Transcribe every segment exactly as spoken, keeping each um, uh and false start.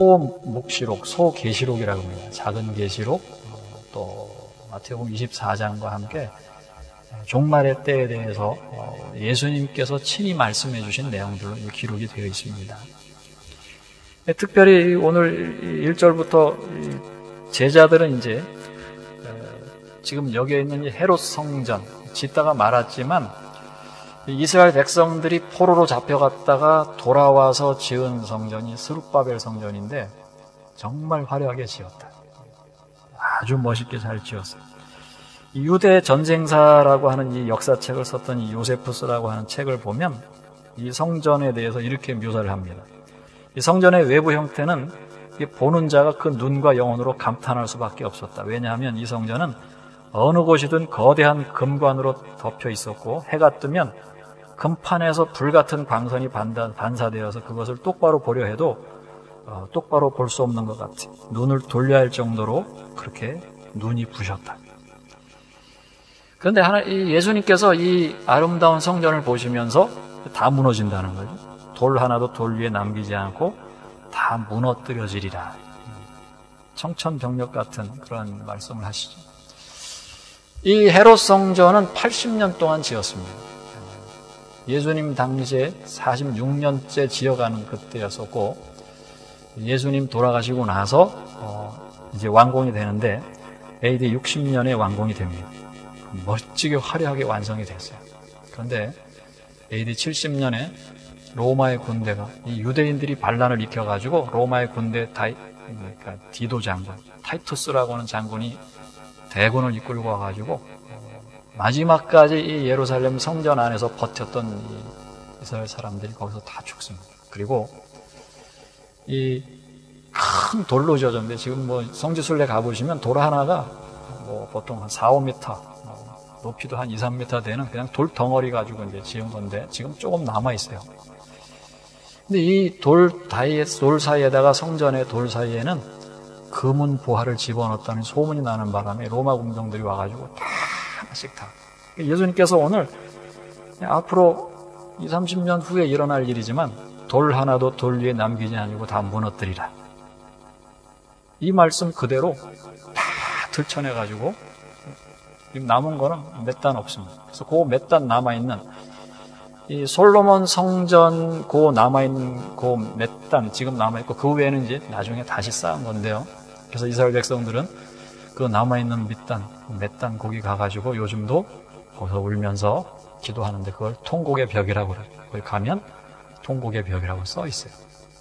소묵시록, 소계시록이라고 합니다. 작은 계시록, 또 마태복음 이십사 장과 함께 종말의 때에 대해서 예수님께서 친히 말씀해 주신 내용들로 기록이 되어 있습니다. 특별히 오늘 일 절부터 제자들은 이제 지금 여기에 있는 헤롯 성전, 짓다가 말았지만 이스라엘 백성들이 포로로 잡혀갔다가 돌아와서 지은 성전이 스룹바벨 성전인데 정말 화려하게 지었다. 아주 멋있게 잘 지었어요. 유대 전쟁사라고 하는 이 역사책을 썼던 이 요세푸스라고 하는 책을 보면 이 성전에 대해서 이렇게 묘사를 합니다. 이 성전의 외부 형태는 보는 자가 그 눈과 영혼으로 감탄할 수밖에 없었다. 왜냐하면 이 성전은 어느 곳이든 거대한 금관으로 덮여 있었고 해가 뜨면 금판에서 불같은 광선이 반사되어서 그것을 똑바로 보려 해도 어, 똑바로 볼 수 없는 것 같아. 눈을 돌려야 할 정도로 그렇게 눈이 부셨다. 그런데 하나, 이 예수님께서 이 아름다운 성전을 보시면서 다 무너진다는 거죠. 돌 하나도 돌 위에 남기지 않고 다 무너뜨려지리라. 청천벽력 같은 그런 말씀을 하시죠. 이 헤롯 성전은 팔십 년 동안 지었습니다. 예수님 당시에 사십육 년째 지어가는 그때였었고 예수님 돌아가시고 나서 어 이제 완공이 되는데 에이디 육십 년에 완공이 됩니다. 멋지게 화려하게 완성이 됐어요. 그런데 에이디 칠십 년에 로마의 군대가 이 유대인들이 반란을 일으켜가지고 로마의 군대 다이, 그러니까 디도 장군, 타이투스라고 하는 장군이 대군을 이끌고 와가지고 마지막까지 이 예루살렘 성전 안에서 버텼던 이 이스라엘 사람들이 거기서 다 죽습니다. 그리고 이 큰 돌로 지어졌는데 지금 뭐 성지순례 가보시면 돌 하나가 뭐 보통 한 사, 오 미터 높이도 한 이, 삼 미터 되는 그냥 돌 덩어리 가지고 이제 지은 건데 지금 조금 남아 있어요. 근데 이 돌 다이에 돌 사이에다가 성전의 돌 사이에는 금은 보화를 집어넣었다는 소문이 나는 바람에 로마 군병들이 와가지고 다 하나씩 다. 예수님께서 오늘 앞으로 이십, 삼십 년 후에 일어날 일이지만 돌 하나도 돌 위에 남기지 아니고 다 무너뜨리라. 이 말씀 그대로 다 들춰내가지고 지금 남은 거는 몇 단 없습니다. 그래서 그 몇 단 남아있는 이 솔로몬 성전 그 남아있는 그 몇 단 지금 남아있고 그 외에는 이제 나중에 다시 쌓은 건데요. 그래서 이스라엘 백성들은 그 남아있는 밑단, 몇 단 거기 가가지고 요즘도 거기서 울면서 기도하는데 그걸 통곡의 벽이라고 그래요. 거기 가면 통곡의 벽이라고 써 있어요.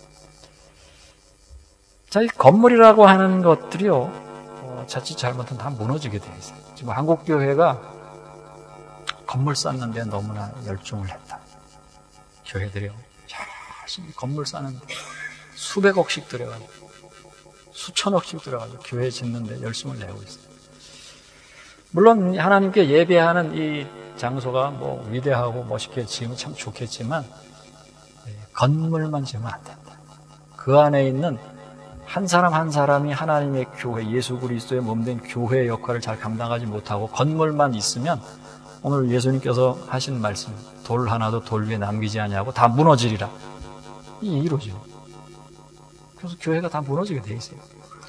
자, 이 건물이라고 하는 것들이요, 어, 자칫 잘못하면 다 무너지게 되어 있어요. 지금 한국교회가 건물 쌓는데 너무나 열중을 했다. 교회들이요, 열심히 건물 쌓는데 수백억씩 들여가지고, 수천억씩 들여가지고 교회 짓는데 열심을 내고 있어요. 물론 하나님께 예배하는 이 장소가 뭐 위대하고 멋있게 지으면 참 좋겠지만 건물만 지으면 안 된다. 그 안에 있는 한 사람 한 사람이 하나님의 교회, 예수 그리스도의 몸된 교회의 역할을 잘 감당하지 못하고 건물만 있으면 오늘 예수님께서 하신 말씀, 돌 하나도 돌 위에 남기지 아니하고 다 무너지리라. 이 이루어지죠. 그래서 교회가 다 무너지게 돼 있어요.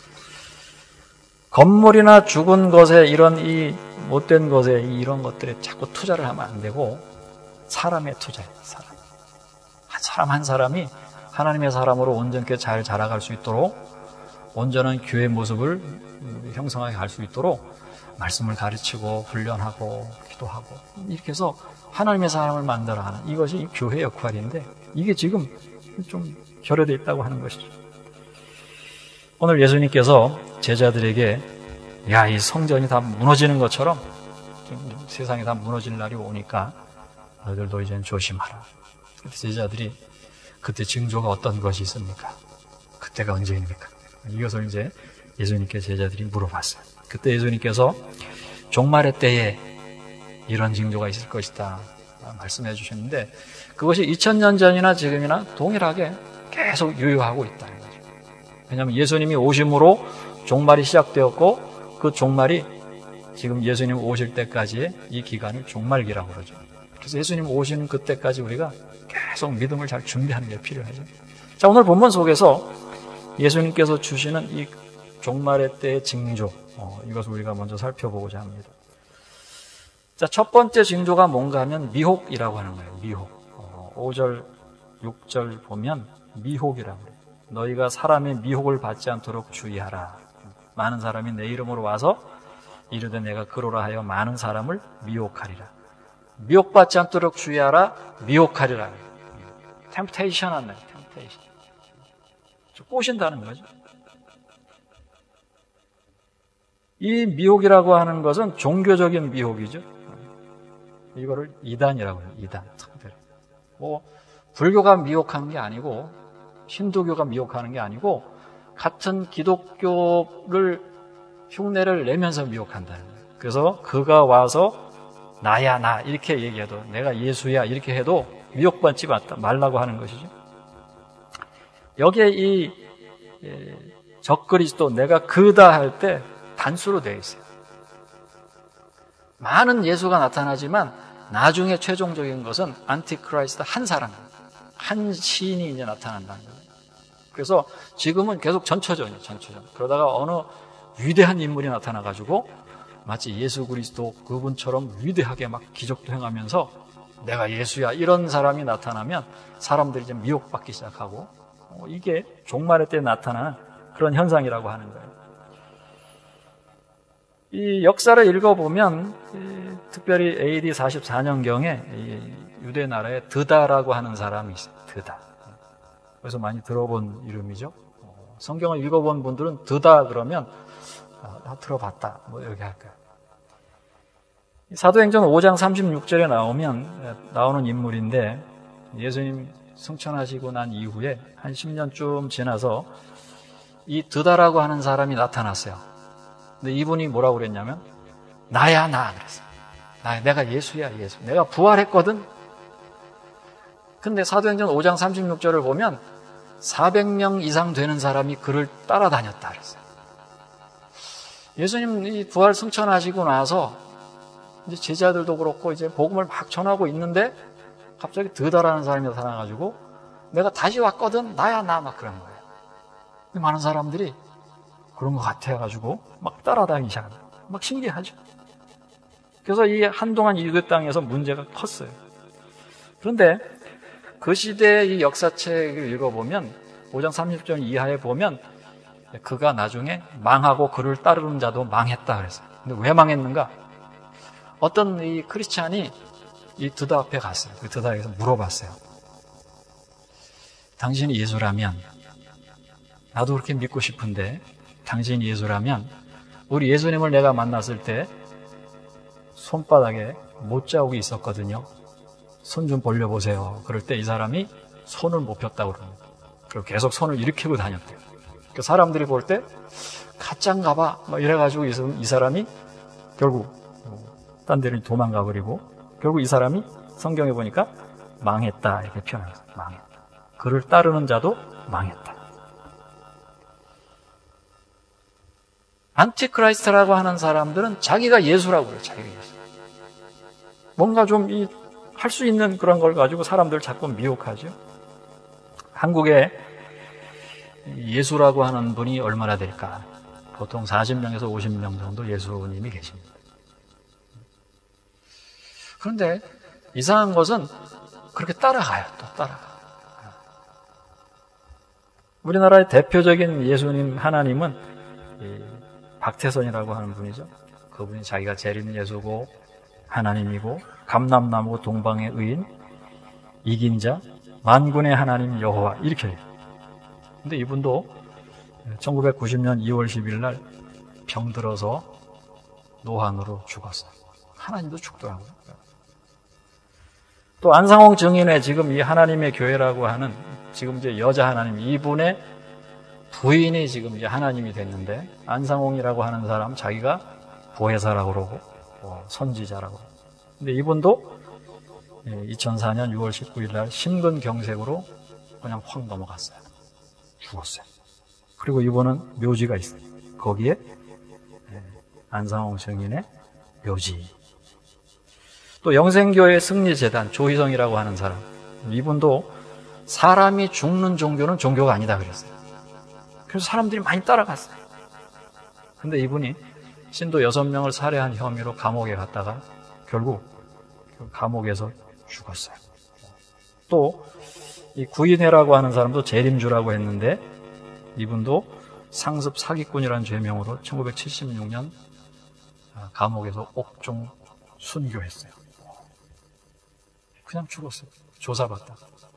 건물이나 죽은 것에 이런 이 못된 것에 이런 것들에 자꾸 투자를 하면 안 되고 사람의 투자예요. 사람. 한 사람 한 사람이 하나님의 사람으로 온전하게 잘 자라갈 수 있도록 온전한 교회 모습을 형성하게 할 수 있도록 말씀을 가르치고 훈련하고 기도하고 이렇게 해서 하나님의 사람을 만들어가는 이것이 교회 역할인데 이게 지금 좀 결여되어 있다고 하는 것이죠. 오늘 예수님께서 제자들에게 야, 이 성전이 다 무너지는 것처럼 세상이 다 무너질 날이 오니까 너희들도 이제는 조심하라. 제자들이 그때 징조가 어떤 것이 있습니까? 그때가 언제입니까? 이것을 이제 예수님께 제자들이 물어봤어요. 그때 예수님께서 종말의 때에 이런 징조가 있을 것이다 말씀해 주셨는데 그것이 이천 년 전이나 지금이나 동일하게 계속 유효하고 있다는 거죠. 왜냐하면 예수님이 오심으로 종말이 시작되었고 그 종말이 지금 예수님 오실 때까지의 이 기간을 종말기라고 그러죠. 그래서 예수님 오시는 그때까지 우리가 계속 믿음을 잘 준비하는 게 필요하죠. 자, 오늘 본문 속에서 예수님께서 주시는 이 종말의 때의 징조, 어, 이것을 우리가 먼저 살펴보고자 합니다. 자, 첫 번째 징조가 뭔가 하면 미혹이라고 하는 거예요. 미혹. 어, 오 절, 육 절 보면 미혹이라고 해요. 너희가 사람의 미혹을 받지 않도록 주의하라. 많은 사람이 내 이름으로 와서 이르되 내가 그로라 하여 많은 사람을 미혹하리라. 미혹받지 않도록 주의하라. 미혹하리라. 템프테이션 하네. 템프테이션. 꼬신다는 거죠. 이 미혹이라고 하는 것은 종교적인 미혹이죠. 이거를 이단이라고 해요. 이단. 뭐 불교가 미혹하는 게 아니고 힌두교가 미혹하는 게 아니고 같은 기독교를 흉내를 내면서 미혹한다는 거예요. 그래서 그가 와서 나야 나 이렇게 얘기해도 내가 예수야 이렇게 해도 미혹받지 말라고 하는 것이죠. 여기에 이 적그리스도 내가 그다 할 때 단수로 되어 있어요. 많은 예수가 나타나지만 나중에 최종적인 것은 안티크라이스트 한 사람, 한 시인이 이제 나타난다는 거예요. 그래서 지금은 계속 전처전이에요. 전처전. 그러다가 어느 위대한 인물이 나타나가지고 마치 예수 그리스도 그분처럼 위대하게 막 기적도 행하면서 내가 예수야 이런 사람이 나타나면 사람들이 이제 미혹받기 시작하고 어, 이게 종말의 때 나타나는 그런 현상이라고 하는 거예요. 이 역사를 읽어보면 이, 특별히 에이디 사십사 년경에 이 유대 나라에 드다라고 하는 사람이 있어요. 드다. 그래서 많이 들어본 이름이죠. 어, 성경을 읽어본 분들은 드다 그러면 아, 나 들어봤다 뭐 이렇게 할까요? 사도행전 오 장 삼십육 절에 나오면 나오는 인물인데 예수님 승천하시고 난 이후에 한 십 년쯤 지나서 이 드다라고 하는 사람이 나타났어요. 근데 이분이 뭐라고 그랬냐면 나야 나 그랬어요. 나, 내가 예수야 예수. 내가 부활했거든. 근데 사도행전 오 장 삼십육 절을 보면 사백 명 이상 되는 사람이 그를 따라다녔다 그랬어요. 예수님 부활 승천하시고 나서 이제 제자들도 그렇고 이제 복음을 막 전하고 있는데 갑자기 드다라는 사람이 나타나가지고 내가 다시 왔거든 나야 나 막 그런 거예요. 근데 많은 사람들이 그런 것 같아가지고 막 따라다니기 시작합니다. 막 신기하죠. 그래서 이 한동안 유대 땅에서 문제가 컸어요. 그런데 그 시대의 이 역사책을 읽어보면 오 장 삼십 절 이하에 보면 그가 나중에 망하고 그를 따르는 자도 망했다 그랬어요. 근데 왜 망했는가? 어떤 이 크리스찬이 이 드다 앞에 갔어요. 그 드다에서 물어봤어요. 당신이 예수라면 나도 그렇게 믿고 싶은데 당신이 예수라면 우리 예수님을 내가 만났을 때 손바닥에 못자국이 있었거든요. 손 좀 벌려보세요. 그럴 때 이 사람이 손을 못 폈다고 그럽니다. 그리고 계속 손을 일으키고 다녔대요. 그 사람들이 볼 때 가짜인가 봐 막 이래가지고 이 사람이 결국 딴 데를 도망가 버리고 결국 이 사람이 성경에 보니까 망했다 이렇게 표현했어요. 망했다. 그를 따르는 자도 망했다. 안티크라이스트라고 하는 사람들은 자기가 예수라고 그래요. 자기가 예수. 뭔가 좀 이 할 수 있는 그런 걸 가지고 사람들을 자꾸 미혹하죠. 한국에 예수라고 하는 분이 얼마나 될까? 보통 사십 명에서 오십 명 정도 예수님이 계십니다. 그런데 이상한 것은 그렇게 따라가요. 또 따라가요. 우리나라의 대표적인 예수님 하나님은 이 박태선이라고 하는 분이죠. 그분이 자기가 재림 예수고 하나님이고 감람나무 동방의 의인 이긴 자 만군의 하나님 여호와 이렇게 해요. 근데 이분도 천구백구십 년 이월 십일 날 병들어서 노환으로 죽었어요. 하나님도 죽더라고요. 또 안상홍 증인의 지금 이 하나님의 교회라고 하는 지금 이제 여자 하나님 이분의 부인이 지금 이제 하나님이 됐는데 안상홍이라고 하는 사람 자기가 보혜사라고 그러고 어, 선지자라고. 근데 이분도 이천사 년 유월 십구일 날 심근경색으로 그냥 확 넘어갔어요. 죽었어요. 그리고 이분은 묘지가 있어요. 거기에 안상홍 증인의 묘지. 또 영생교회 승리재단 조희성이라고 하는 사람 이분도 사람이 죽는 종교는 종교가 아니다 그랬어요. 그래서 사람들이 많이 따라갔어요. 근데 이분이 신도 여섯 명을 살해한 혐의로 감옥에 갔다가 결국 감옥에서 죽었어요. 또 이 구인회라고 하는 사람도 재림주라고 했는데 이분도 상습 사기꾼이라는 죄명으로 천구백칠십육 년 감옥에서 옥중 순교했어요. 그냥 죽었어요. 조사받다가.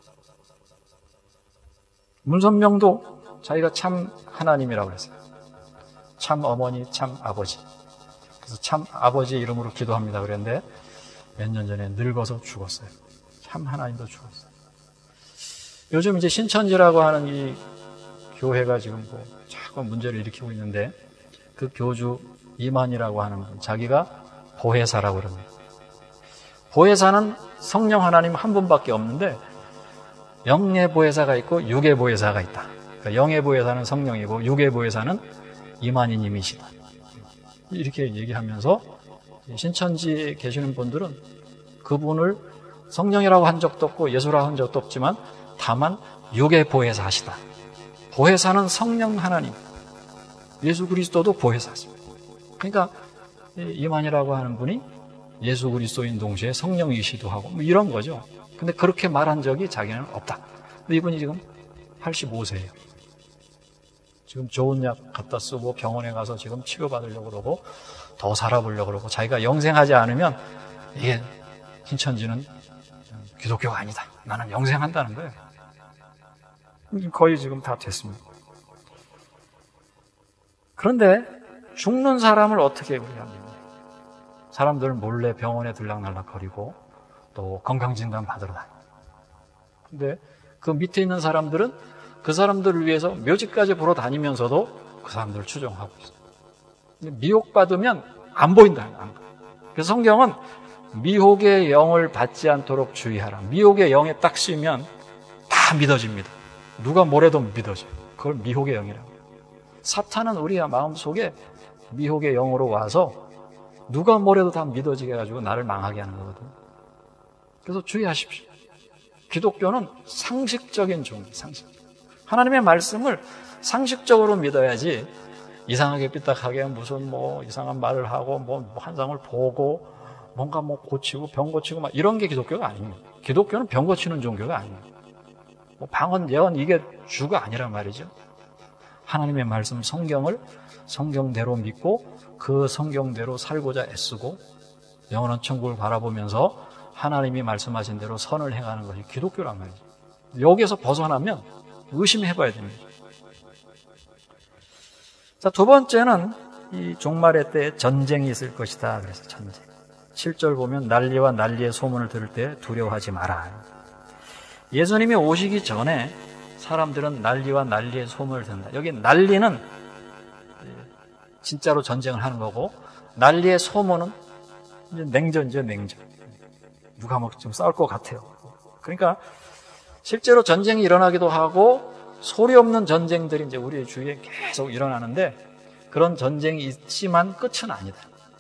문선명도 자기가 참 하나님이라고 했어요. 참 어머니, 참 아버지. 그래서 참 아버지 이름으로 기도합니다 그랬는데 몇 년 전에 늙어서 죽었어요. 참 하나님도 죽었어요. 요즘 이제 신천지라고 하는 이 교회가 지금 뭐 자꾸 문제를 일으키고 있는데 그 교주 이만희라고 하는 분, 자기가 보혜사라고 그럽니다. 보혜사는 성령 하나님 한 분밖에 없는데 영의 보혜사가 있고 육의 보혜사가 있다. 그러니까 영의 보혜사는 성령이고 육의 보혜사는 이만희 님이시다. 이렇게 얘기하면서 신천지에 계시는 분들은 그분을 성령이라고 한 적도 없고 예수라고 한 적도 없지만 다만 육의 보혜사 하시다. 보혜사는 성령 하나님, 예수 그리스도도 보혜사십니다. 그러니까 이만희라고 하는 분이 예수 그리스도인 동시에 성령이시도 하고 뭐 이런 거죠. 근데 그렇게 말한 적이 자기는 없다. 근데 이분이 지금 팔십오 세예요. 지금 좋은 약 갖다 쓰고 병원에 가서 지금 치료받으려고 그러고 더 살아보려고 그러고 자기가 영생하지 않으면 이게 신천지는 기독교가 아니다. 나는 영생한다는 거예요. 거의 지금 다 됐습니다. 그런데 죽는 사람을 어떻게 우리가 믿냐? 사람들은 몰래 병원에 들락날락거리고 또 건강진단 받으러 다니고. 근데 그 밑에 있는 사람들은 그 사람들을 위해서 묘지까지 보러 다니면서도 그 사람들을 추종하고 있어요. 근데 미혹받으면 안 보인다는 거예요. 그래서 성경은 미혹의 영을 받지 않도록 주의하라. 미혹의 영에 딱 씌면 다 믿어집니다. 누가 뭐래도 믿어져요. 그걸 미혹의 영이라고 해요. 사탄은 우리 마음속에 미혹의 영으로 와서 누가 뭐래도 다 믿어지게 해가지고 나를 망하게 하는 거거든요. 그래서 주의하십시오. 기독교는 상식적인 종교, 상식. 하나님의 말씀을 상식적으로 믿어야지 이상하게 삐딱하게 무슨 뭐 이상한 말을 하고 뭐 환상을 보고 뭔가 뭐 고치고 병 고치고 막 이런 게 기독교가 아닙니다. 기독교는 병 고치는 종교가 아닙니다. 뭐 방언, 예언 이게 주가 아니란 말이죠. 하나님의 말씀 성경을 성경대로 믿고 그 성경대로 살고자 애쓰고 영원한 천국을 바라보면서 하나님이 말씀하신 대로 선을 행하는 것이 기독교란 말이죠. 여기에서 벗어나면 의심해봐야 됩니다. 자, 두 번째는 이 종말의 때에 전쟁이 있을 것이다. 그래서 전쟁. 칠 절 보면 난리와 난리의 소문을 들을 때 두려워하지 마라. 예수님이 오시기 전에 사람들은 난리와 난리의 소문을 듣는다. 여기 난리는 진짜로 전쟁을 하는 거고 난리의 소문은 이제 냉전이죠, 냉전. 누가 막 좀 싸울 것 같아요. 그러니까 실제로 전쟁이 일어나기도 하고 소리 없는 전쟁들이 이제 우리 주위에 계속 일어나는데 그런 전쟁이 있지만 끝은 아니다.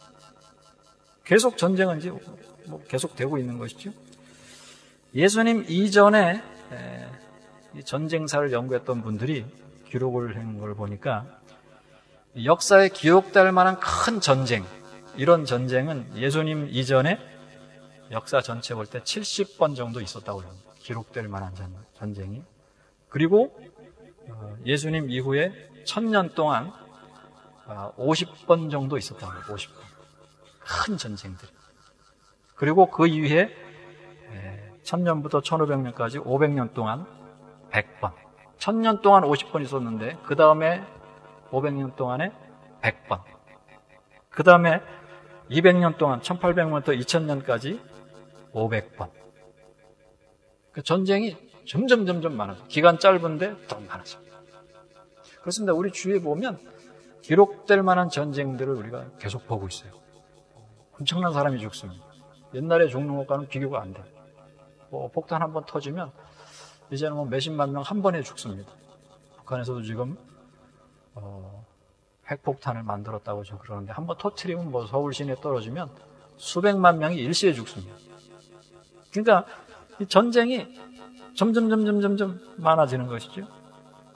계속 전쟁은 이제 뭐 계속 되고 있는 것이죠. 예수님 이전에 전쟁사를 연구했던 분들이 기록을 한 걸 보니까 역사에 기록될 만한 큰 전쟁, 이런 전쟁은 예수님 이전에 역사 전체 볼 때 칠십 번 정도 있었다고 합니다. 기록될 만한 전쟁이. 그리고 예수님 이후에 천 년 동안 오십 번 정도 있었다고 합니다. 오십 번. 큰 전쟁들. 그리고 그 이후에 천 년부터 천오백 년까지 오백 년 동안 백 번. 천 년 동안 오십 번 있었는데 그 다음에 오백 년 동안에 백 번. 그 다음에 이백 년 동안 천팔백 년부터 이천 년까지 오백 번. 그 전쟁이 점점 점점 많아져. 기간 짧은데 더 많아져. 그렇습니다. 우리 주위에 보면 기록될 만한 전쟁들을 우리가 계속 보고 있어요. 엄청난 사람이 죽습니다. 옛날에 죽는 것과는 비교가 안 돼요. 뭐 폭탄 한 번 터지면 이제는 뭐 몇십만 명 한 번에 죽습니다. 북한에서도 지금 어, 핵폭탄을 만들었다고 지금 그러는데 한 번 터트리면 뭐 서울 시내에 떨어지면 수백만 명이 일시에 죽습니다. 그러니까 이 전쟁이 점점 점점 점점 많아지는 것이죠.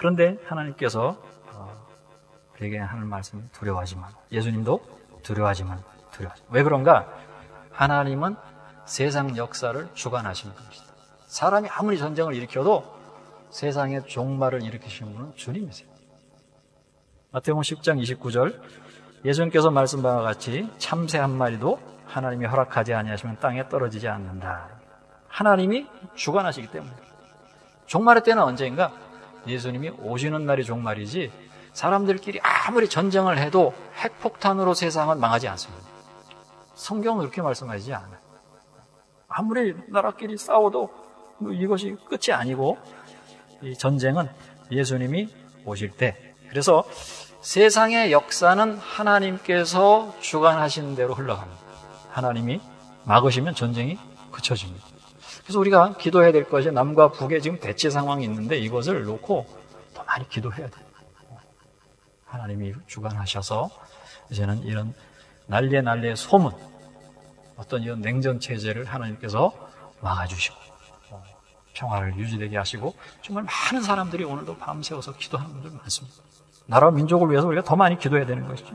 그런데 하나님께서 우리에게 하는 말씀이 두려워하지 마. 예수님도 두려워하지 마. 두려워하지 마. 왜 그런가? 하나님은 세상 역사를 주관하시는 분이시다. 사람이 아무리 전쟁을 일으켜도 세상의 종말을 일으키시는 분은 주님이세요. 마태복음 십 장 이십구 절, 예수님께서 말씀 바와 같이 참새 한 마리도 하나님이 허락하지 아니하시면 땅에 떨어지지 않는다. 하나님이 주관하시기 때문에. 종말의 때는 언제인가? 예수님이 오시는 날이 종말이지, 사람들끼리 아무리 전쟁을 해도 핵폭탄으로 세상은 망하지 않습니다. 성경은 그렇게 말씀하시지 않아요. 아무리 나라끼리 싸워도 이것이 끝이 아니고, 이 전쟁은 예수님이 오실 때, 그래서 세상의 역사는 하나님께서 주관하시는 대로 흘러갑니다. 하나님이 막으시면 전쟁이 그쳐집니다. 그래서 우리가 기도해야 될 것이, 남과 북에 지금 대치 상황이 있는데 이것을 놓고 더 많이 기도해야 돼요. 하나님이 주관하셔서 이제는 이런 난리의 난리의 소문, 어떤 이런 냉전 체제를 하나님께서 막아주시고 평화를 유지되게 하시고, 정말 많은 사람들이 오늘도 밤새워서 기도하는 분들 많습니다. 나라와 민족을 위해서 우리가 더 많이 기도해야 되는 것이죠.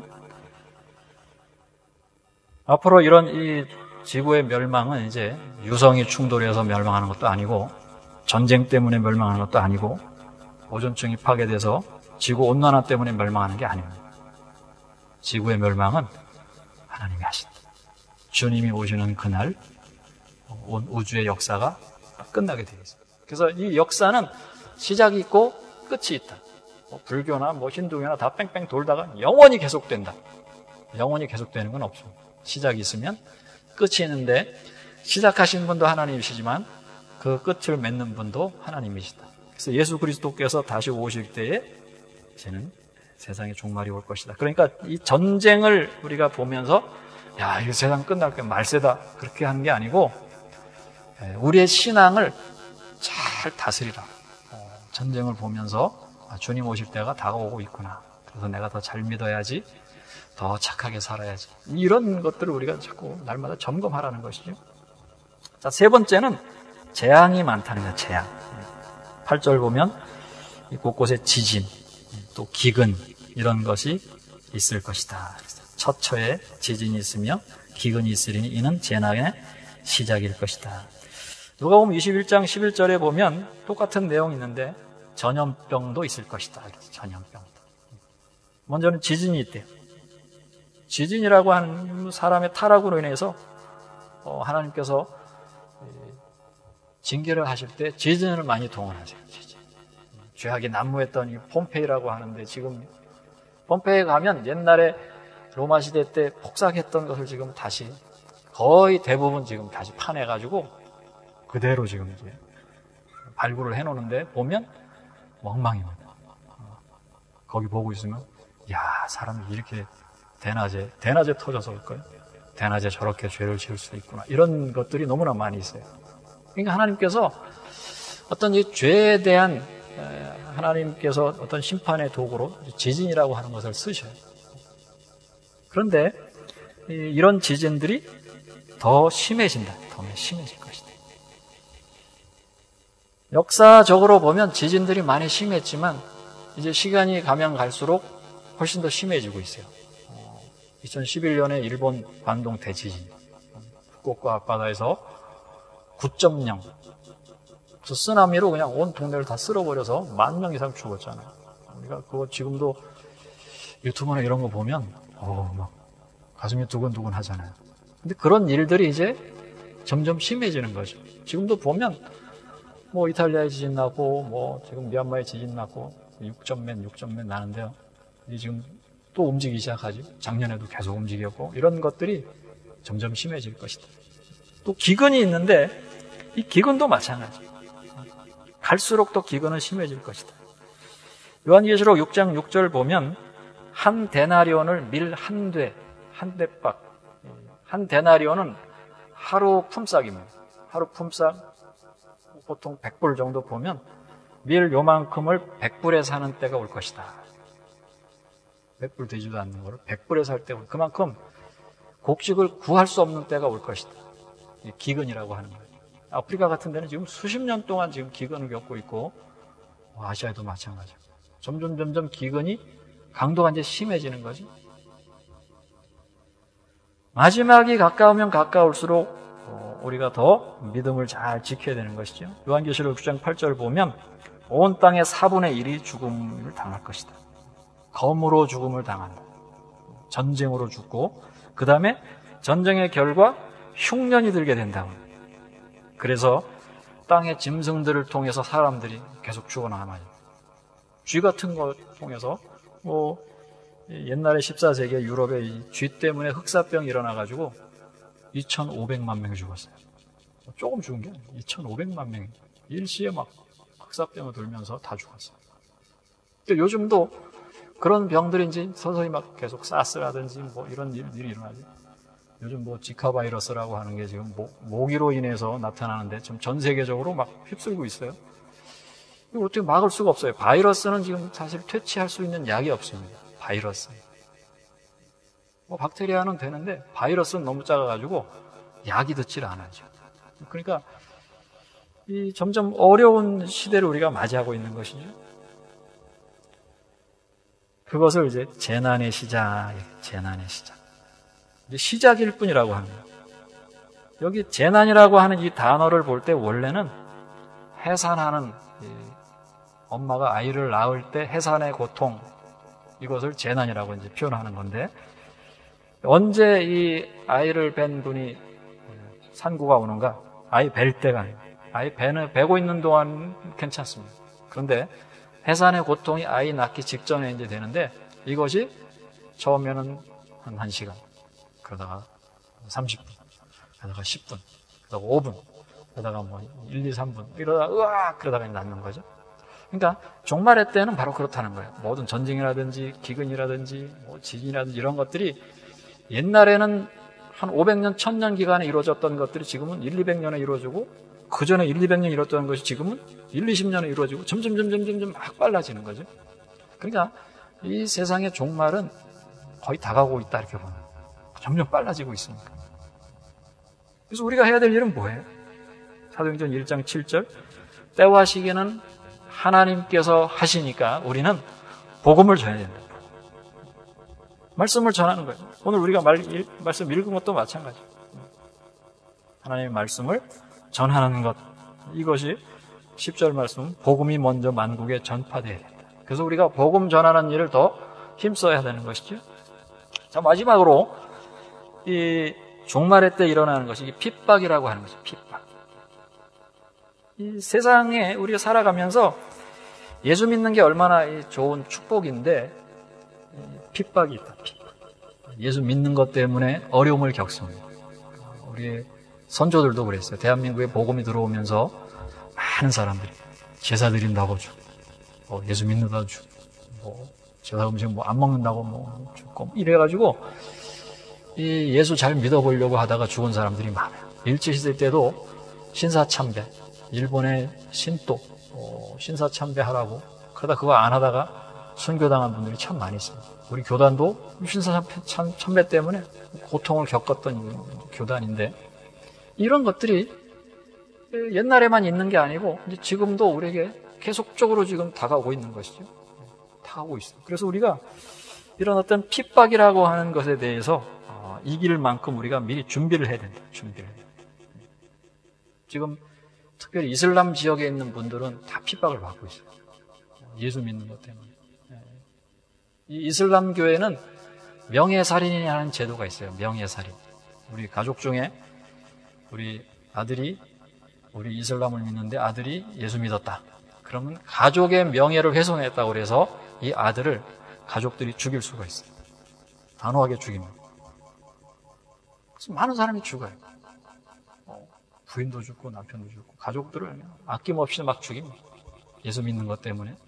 앞으로 이런 이 지구의 멸망은 이제 유성이 충돌해서 멸망하는 것도 아니고, 전쟁 때문에 멸망하는 것도 아니고, 오존층이 파괴돼서 지구 온난화 때문에 멸망하는 게 아닙니다. 지구의 멸망은 하나님이 하신다. 주님이 오시는 그날 온 우주의 역사가 끝나게 되어 있습니다. 그래서 이 역사는 시작이 있고 끝이 있다. 뭐 불교나 뭐 힌두교나 다 뺑뺑 돌다가 영원히 계속된다. 영원히 계속되는 건 없습니다. 시작이 있으면 끝이 있는데, 시작하신 분도 하나님이시지만 그 끝을 맺는 분도 하나님이시다. 그래서 예수 그리스도께서 다시 오실 때에 이제는 세상의 종말이 올 것이다. 그러니까 이 전쟁을 우리가 보면서 야, 이 세상 끝날 게 말세다, 그렇게 하는 게 아니고, 우리의 신앙을 잘 다스리라. 전쟁을 보면서 주님 오실 때가 다가오고 있구나. 그래서 내가 더 잘 믿어야지, 더 착하게 살아야지. 이런 것들을 우리가 자꾸 날마다 점검하라는 것이죠. 자, 세 번째는 재앙이 많다는 거예요. 재앙. 팔 절 보면 곳곳에 지진, 또 기근, 이런 것이 있을 것이다. 처처에 지진이 있으며 기근이 있으리니 이는 재난의 시작일 것이다. 누가복음 이십일 장 십일 절에 보면 똑같은 내용이 있는데 전염병도 있을 것이다. 전염병. 먼저는 지진이 있대요. 지진이라고 하는 사람의 타락으로 인해서 하나님께서 징계를 하실 때 지진을 많이 동원하세요. 지진. 죄악이 난무했던 이 폼페이라고 하는데, 지금 폼페이에 가면 옛날에 로마 시대 때 폭삭했던 것을 지금 다시 거의 대부분 지금 다시 파내가지고 그대로 지금 이제 발굴을 해놓는데, 보면 엉망입니다. 거기 보고 있으면 야, 사람이 이렇게 대낮에 대낮에 터져서 올까요? 대낮에 저렇게 죄를 지을 수 있구나. 이런 것들이 너무나 많이 있어요. 그러니까 하나님께서 어떤 이 죄에 대한, 하나님께서 어떤 심판의 도구로 지진이라고 하는 것을 쓰셔요. 그런데 이런 지진들이 더 심해진다. 더 심해질 것이다. 역사적으로 보면 지진들이 많이 심했지만 이제 시간이 가면 갈수록 훨씬 더 심해지고 있어요. 이천십일 년에 일본 관동 대지진, 후쿠오카 앞바다에서 구 점 영, 그 쓰나미로 그냥 온 동네를 다 쓸어버려서 만 명 이상 죽었잖아요. 우리가 그거 지금도 유튜브나 이런 거 보면 어, 막 가슴이 두근두근 하잖아요. 근데 그런 일들이 이제 점점 심해지는 거죠. 지금도 보면 뭐 이탈리아에 지진 나고, 뭐 지금 미얀마에 지진 나고, 육 점 몇, 육 점 몇 나는데요. 이제 지금 또 움직이기 시작하죠. 작년에도 계속 움직였고, 이런 것들이 점점 심해질 것이다. 또 기근이 있는데 이 기근도 마찬가지. 갈수록 또 기근은 심해질 것이다. 요한계시록 육 장 육 절 보면 한 데나리온을 밀 한 대, 한 대박. 한 데나리온은 하루 품삯입니다. 하루 품삯 보통 백 불 정도 보면 밀 요만큼을 백 불에 사는 때가 올 것이다. 백 불 되지도 않는 거를 백 불에 살 때, 그만큼 곡식을 구할 수 없는 때가 올 것이다. 기근이라고 하는 거예요. 아프리카 같은 데는 지금 수십 년 동안 지금 기근을 겪고 있고, 아시아에도 마찬가지고. 점점 점점 기근이 강도가 이제 심해지는 거지. 마지막이 가까우면 가까울수록 우리가 더 믿음을 잘 지켜야 되는 것이죠. 요한계시록 구 장 팔 절을 보면 온 땅의 사분의 일이 죽음을 당할 것이다. 검으로 죽음을 당한다. 전쟁으로 죽고 그 다음에 전쟁의 결과 흉년이 들게 된다고. 그래서 땅의 짐승들을 통해서 사람들이 계속 죽어나가요. 쥐 같은 거 통해서 뭐 옛날에 십사 세기에 유럽에 이 쥐 때문에 흑사병이 일어나가지고 이천오백만 명이 죽었어요. 조금 죽은 게 아니에요. 이천오백만 명이 일시에 막 흑사병을 돌면서 다 죽었어요. 근데 요즘도 그런 병들이 이제 서서히 막 계속 사스라든지 뭐 이런 일들이 일어나죠. 요즘 뭐 지카 바이러스라고 하는 게 지금 모, 모기로 인해서 나타나는데 지금 전 세계적으로 막 휩쓸고 있어요. 이거 어떻게 막을 수가 없어요. 바이러스는 지금 사실 퇴치할 수 있는 약이 없습니다. 바이러스. 뭐 박테리아는 되는데 바이러스는 너무 작아가지고 약이 듣질 않아죠. 그러니까 이 점점 어려운 시대를 우리가 맞이하고 있는 것이죠. 그것을 이제 재난의 시작, 재난의 시작. 이제 시작일 뿐이라고 합니다. 여기 재난이라고 하는 이 단어를 볼 때 원래는 해산하는, 엄마가 아이를 낳을 때 해산의 고통, 이것을 재난이라고 이제 표현하는 건데, 언제 이 아이를 뵌 분이 산구가 오는가? 아이 뵐 때가 아니에요. 아이 배는, 배고 있는 동안 괜찮습니다. 그런데 해산의 고통이 아이 낳기 직전에 이제 되는데, 이것이 처음에는 한 1시간, 그러다가 삼십 분, 그러다가 십 분, 그러다가 오 분, 그러다가 뭐 일, 이, 삼 분, 이러다가 으악! 그러다가 낳는 거죠. 그러니까 종말의 때는 바로 그렇다는 거예요. 모든 전쟁이라든지 기근이라든지 뭐 지진이라든지 이런 것들이 옛날에는 한 오백 년, 천 년 기간에 이루어졌던 것들이 지금은 일, 이백 년에 이루어지고 그 전에 일, 이백 년 이루어졌던 것이 지금은 일, 이십 년에 이루어지고 점점 점점 점점 막 빨라지는 거죠. 그러니까 이 세상의 종말은 거의 다가오고 있다 이렇게 보면 점점 빨라지고 있습니다. 그래서 우리가 해야 될 일은 뭐예요? 사도행전 일 장 칠 절 때와 시기는 하나님께서 하시니까 우리는 복음을 전해야 된다. 말씀을 전하는 거예요. 오늘 우리가 말, 일, 말씀 읽은 것도 마찬가지예요. 하나님의 말씀을 전하는 것, 이것이 십 절 말씀, 복음이 먼저 만국에 전파되어야 된다. 그래서 우리가 복음 전하는 일을 더 힘써야 되는 것이죠. 자, 마지막으로 이 종말의 때 일어나는 것이 핍박이라고 하는 것이죠. 핍박. 이 세상에 우리가 살아가면서 예수 믿는 게 얼마나 좋은 축복인데 핍박이 있다. 핍박. 예수 믿는 것 때문에 어려움을 겪습니다. 우리 선조들도 그랬어요. 대한민국에 복음이 들어오면서 많은 사람들이 제사 드린다고 죽고, 뭐 예수 믿는다고 죽고, 뭐 제사 음식 뭐 안 먹는다고 뭐 죽고, 이래가지고 이 예수 잘 믿어보려고 하다가 죽은 사람들이 많아요. 일제시대 때도 신사참배, 일본의 신도 어, 신사참배하라고 그러다 그거 안 하다가 순교당한 분들이 참 많이 있습니다. 우리 교단도 신사참배 때문에 고통을 겪었던 교단인데 이런 것들이 옛날에만 있는 게 아니고 이제 지금도 우리에게 계속적으로 지금 다가오고 있는 것이죠. 다가오고 있어요. 그래서 우리가 이런 어떤 핍박이라고 하는 것에 대해서 어, 이길 만큼 우리가 미리 준비를 해야 된다. 준비를. 지금 특별히 이슬람 지역에 있는 분들은 다 핍박을 받고 있어요. 예수 믿는 것 때문에. 이 이슬람 교회는 명예살인이라는 제도가 있어요. 명예살인. 우리 가족 중에 우리 아들이 우리 이슬람을 믿는데 아들이 예수 믿었다. 그러면 가족의 명예를 훼손했다고 그래서 이 아들을 가족들이 죽일 수가 있어요. 단호하게 죽입니다. 그래서 많은 사람이 죽어요. 부인도 죽고 남편도 죽고 가족들을 아낌없이 막 죽입니다. 예수 믿는 것 때문에.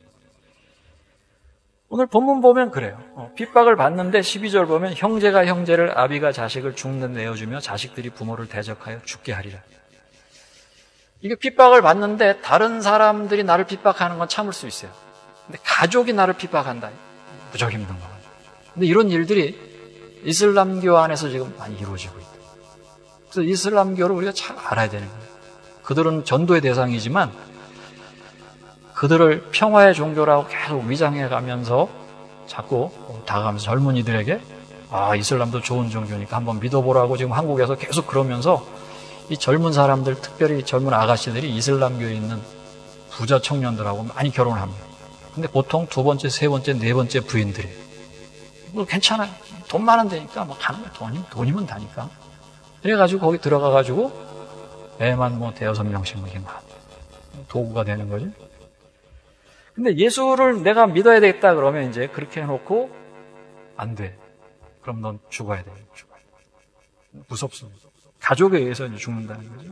오늘 본문 보면 그래요. 어, 핍박을 받는데 십이 절 보면 형제가 형제를 아비가 자식을 죽는 내어주며 자식들이 부모를 대적하여 죽게 하리라. 이게 핍박을 받는데 다른 사람들이 나를 핍박하는 건 참을 수 있어요. 근데 가족이 나를 핍박한다. 무척 힘든 거죠. 근데 이런 일들이 이슬람교 안에서 지금 많이 이루어지고 있다. 그래서 이슬람교를 우리가 잘 알아야 되는 거예요. 그들은 전도의 대상이지만 그들을 평화의 종교라고 계속 위장해 가면서 자꾸 다가가면서 젊은이들에게 아, 이슬람도 좋은 종교니까 한번 믿어보라고 지금 한국에서 계속 그러면서 이 젊은 사람들, 특별히 젊은 아가씨들이 이슬람교에 있는 부자 청년들하고 많이 결혼을 합니다. 근데 보통 두 번째, 세 번째, 네 번째 부인들이 뭐 괜찮아요. 돈 많은 데니까 뭐 가는 거야. 돈이, 돈이면 다니까. 그래가지고 거기 들어가가지고 애만 뭐 대여섯 명씩 이게 막 도구가 되는 거지. 근데 예수를 내가 믿어야 되겠다 그러면 이제 그렇게 해놓고 안 돼. 그럼 넌 죽어야 돼. 죽어야 돼. 무섭습니다. 가족에 의해서 이제 죽는다는 거죠.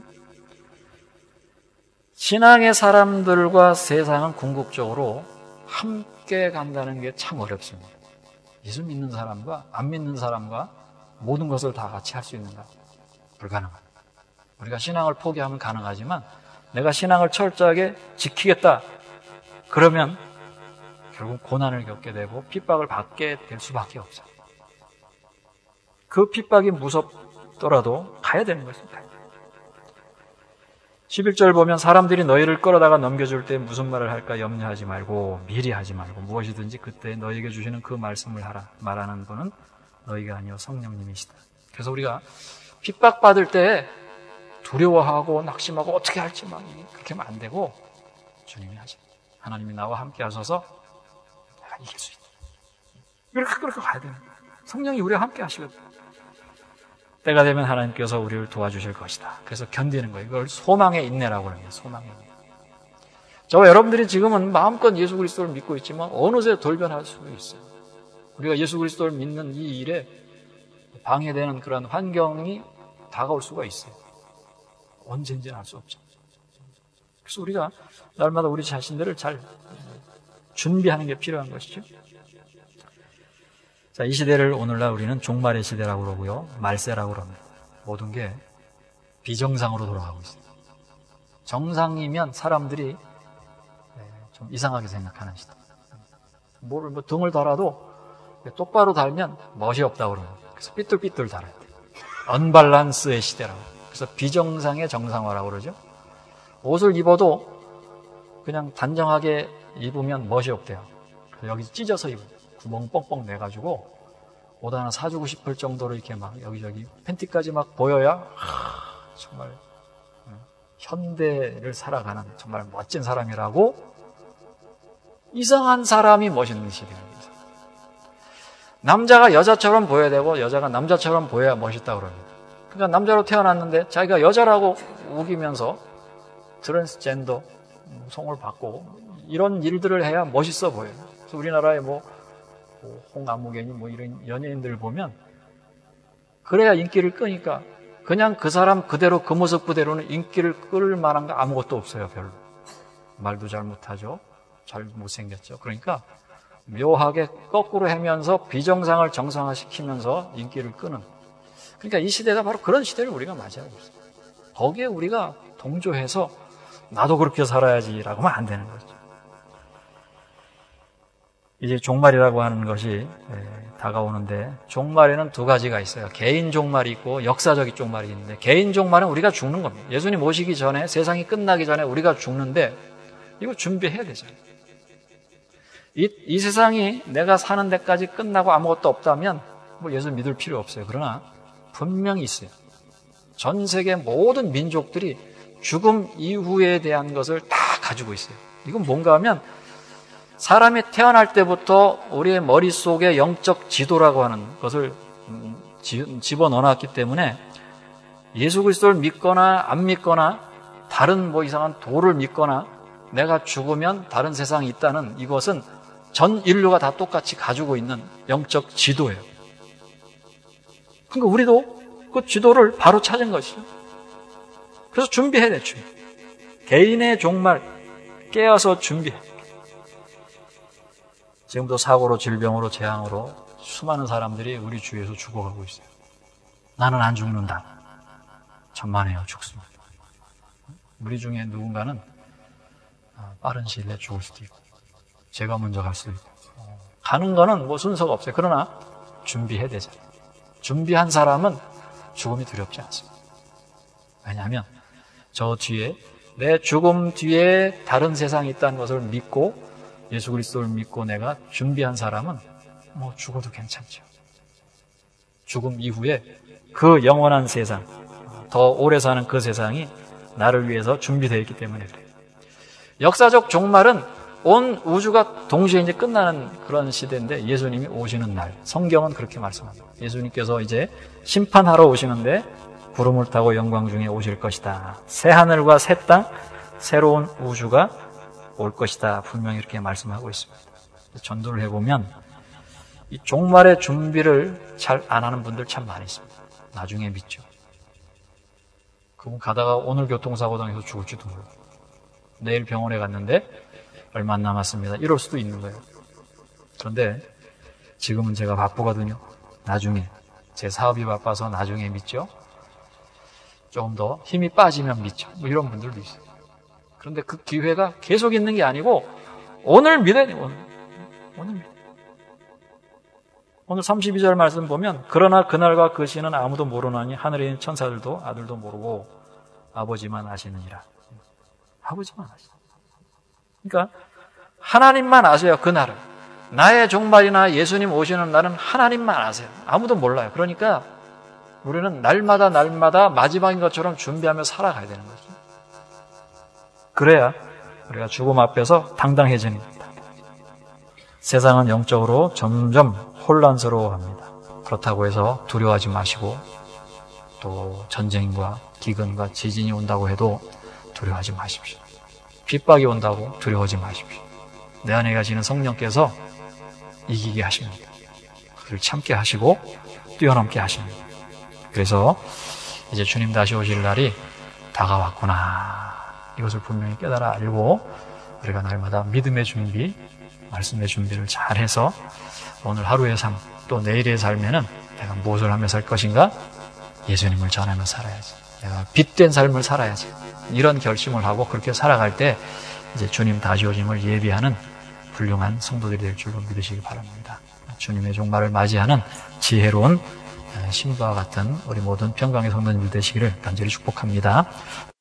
신앙의 사람들과 세상은 궁극적으로 함께 간다는 게 참 어렵습니다. 예수 믿는 사람과 안 믿는 사람과 모든 것을 다 같이 할 수 있는가? 불가능합니다. 우리가 신앙을 포기하면 가능하지만 내가 신앙을 철저하게 지키겠다. 그러면 결국 고난을 겪게 되고 핍박을 받게 될 수밖에 없어요. 그 핍박이 무섭더라도 가야 되는 것입니다. 십일 절 보면 사람들이 너희를 끌어다가 넘겨줄 때 무슨 말을 할까 염려하지 말고 미리 하지 말고 무엇이든지 그때 너희에게 주시는 그 말씀을 하라. 말하는 분은 너희가 아니요 성령님이시다. 그래서 우리가 핍박받을 때 두려워하고 낙심하고 어떻게 할지 막 그렇게 하면 안 되고 주님이 하죠. 하나님이 나와 함께 하셔서 내가 이길 수 있다. 이렇게 그렇게 가야 됩니다. 성령이 우리와 함께 하시거든요. 때가 되면 하나님께서 우리를 도와주실 것이다. 그래서 견디는 거예요. 이걸 소망의 인내라고 합니다. 소망의 인내. 저와 여러분들이 지금은 마음껏 예수 그리스도를 믿고 있지만 어느새 돌변할 수도 있어요. 우리가 예수 그리스도를 믿는 이 일에 방해되는 그런 환경이 다가올 수가 있어요. 언제인지는 알 수 없죠. 그래서 우리가 날마다 우리 자신들을 잘 준비하는 게 필요한 것이죠. 자, 이 시대를 오늘날 우리는 종말의 시대라고 그러고요. 말세라고 그럽니다. 모든 게 비정상으로 돌아가고 있습니다. 정상이면 사람들이 좀 이상하게 생각하는 시대. 뭐를 뭐 등을 달아도 똑바로 달면 멋이 없다고 그러는 거예요. 그래서 삐뚤삐뚤 달아야 돼요. 언밸런스의 시대라고. 그래서 비정상의 정상화라고 그러죠. 옷을 입어도 그냥 단정하게 입으면 멋이 없대요. 그래서 여기 찢어서 입어요. 구멍 뻥뻥 내가지고 옷 하나 사주고 싶을 정도로 이렇게 막 여기저기 팬티까지 막 보여야 하, 정말 현대를 살아가는 정말 멋진 사람이라고 이상한 사람이 멋있는 시대입니다. 남자가 여자처럼 보여야 되고 여자가 남자처럼 보여야 멋있다 그럽니다. 그러니까 남자로 태어났는데 자기가 여자라고 우기면서 트랜스젠더 성을 받고 이런 일들을 해야 멋있어 보여요. 그래서 우리나라에 뭐 홍아무개니 뭐 이런 연예인들 보면 그래야 인기를 끄니까 그냥 그 사람 그대로 그 모습 그대로는 인기를 끌 만한 거 아무것도 없어요. 별로. 말도 잘 못하죠. 잘 못생겼죠. 그러니까 묘하게 거꾸로 하면서 비정상을 정상화시키면서 인기를 끄는. 그러니까 이 시대가 바로 그런 시대를 우리가 맞이하고 있어요. 거기에 우리가 동조해서 나도 그렇게 살아야지라고 하면 안 되는 거죠. 이제 종말이라고 하는 것이 다가오는데 종말에는 두 가지가 있어요. 개인 종말이 있고 역사적인 종말이 있는데 개인 종말은 우리가 죽는 겁니다. 예수님 오시기 전에 세상이 끝나기 전에 우리가 죽는데 이거 준비해야 되잖아요. 이, 이 세상이 내가 사는 데까지 끝나고 아무것도 없다면 뭐 예수 믿을 필요 없어요. 그러나 분명히 있어요. 전 세계 모든 민족들이 죽음 이후에 대한 것을 다 가지고 있어요. 이건 뭔가 하면 사람이 태어날 때부터 우리의 머릿속에 영적 지도라고 하는 것을 집어넣어놨기 때문에 예수 그리스도를 믿거나 안 믿거나 다른 뭐 이상한 도를 믿거나 내가 죽으면 다른 세상이 있다는 이것은 전 인류가 다 똑같이 가지고 있는 영적 지도예요. 그러니까 우리도 그 지도를 바로 찾은 것이죠. 그래서 준비해야 돼, 준비. 개인의 종말 깨어서 준비해. 지금도 사고로 질병으로 재앙으로 수많은 사람들이 우리 주위에서 죽어가고 있어요. 나는 안 죽는다. 천만에요, 죽습니다. 우리 중에 누군가는 빠른 시일 내에 죽을 수도 있고 제가 먼저 갈 수도 있고 가는 거는 뭐 순서가 없어요. 그러나 준비해야 되잖아요. 준비한 사람은 죽음이 두렵지 않습니다. 왜냐하면 저 뒤에 내 죽음 뒤에 다른 세상이 있다는 것을 믿고 예수 그리스도를 믿고 내가 준비한 사람은 뭐 죽어도 괜찮죠. 죽음 이후에 그 영원한 세상, 더 오래 사는 그 세상이 나를 위해서 준비되어 있기 때문에 그래요. 역사적 종말은 온 우주가 동시에 이제 끝나는 그런 시대인데 예수님이 오시는 날, 성경은 그렇게 말씀합니다. 예수님께서 이제 심판하러 오시는데 구름을 타고 영광 중에 오실 것이다. 새 하늘과 새 땅, 새로운 우주가 올 것이다. 분명히 이렇게 말씀하고 있습니다. 전도를 해보면 이 종말의 준비를 잘 안 하는 분들 참 많이 있습니다. 나중에 믿죠. 그분 가다가 오늘 교통사고 당해서 죽을지도 몰라요. 내일 병원에 갔는데 얼마 안 남았습니다. 이럴 수도 있는 거예요. 그런데 지금은 제가 바쁘거든요. 나중에 제 사업이 바빠서 나중에 믿죠. 조금 더 힘이 빠지면 믿죠. 뭐 이런 분들도 있어요. 그런데 그 기회가 계속 있는 게 아니고 오늘 믿어야 돼요. 오늘. 오늘 믿어요. 오늘 삼십이 절 말씀 보면 그러나 그날과 그 시는 아무도 모르나니 하늘에 있는 천사들도 아들도 모르고 아버지만 아시느니라. 아버지만 아시죠. 그러니까 하나님만 아세요. 그날은. 나의 종말이나 예수님 오시는 날은 하나님만 아세요. 아무도 몰라요. 그러니까 우리는 날마다 날마다 마지막인 것처럼 준비하며 살아가야 되는 거죠. 그래야 우리가 죽음 앞에서 당당해지는 겁니다. 세상은 영적으로 점점 혼란스러워합니다. 그렇다고 해서 두려워하지 마시고 또 전쟁과 기근과 지진이 온다고 해도 두려워하지 마십시오. 핍박이 온다고 두려워하지 마십시오. 내 안에 가시는 성령께서 이기게 하십니다. 그를 참게 하시고 뛰어넘게 하십니다. 그래서 이제 주님 다시 오실 날이 다가왔구나. 이것을 분명히 깨달아 알고 우리가 날마다 믿음의 준비, 말씀의 준비를 잘해서 오늘 하루의 삶, 또 내일의 삶에는 내가 무엇을 하며 살 것인가? 예수님을 전하며 살아야지. 내가 빛된 삶을 살아야지. 이런 결심을 하고 그렇게 살아갈 때 이제 주님 다시 오심을 예비하는 훌륭한 성도들이 될 줄로 믿으시기 바랍니다. 주님의 종말을 맞이하는 지혜로운 신부와 같은 우리 모든 평강의 성도님들 되시기를 간절히 축복합니다.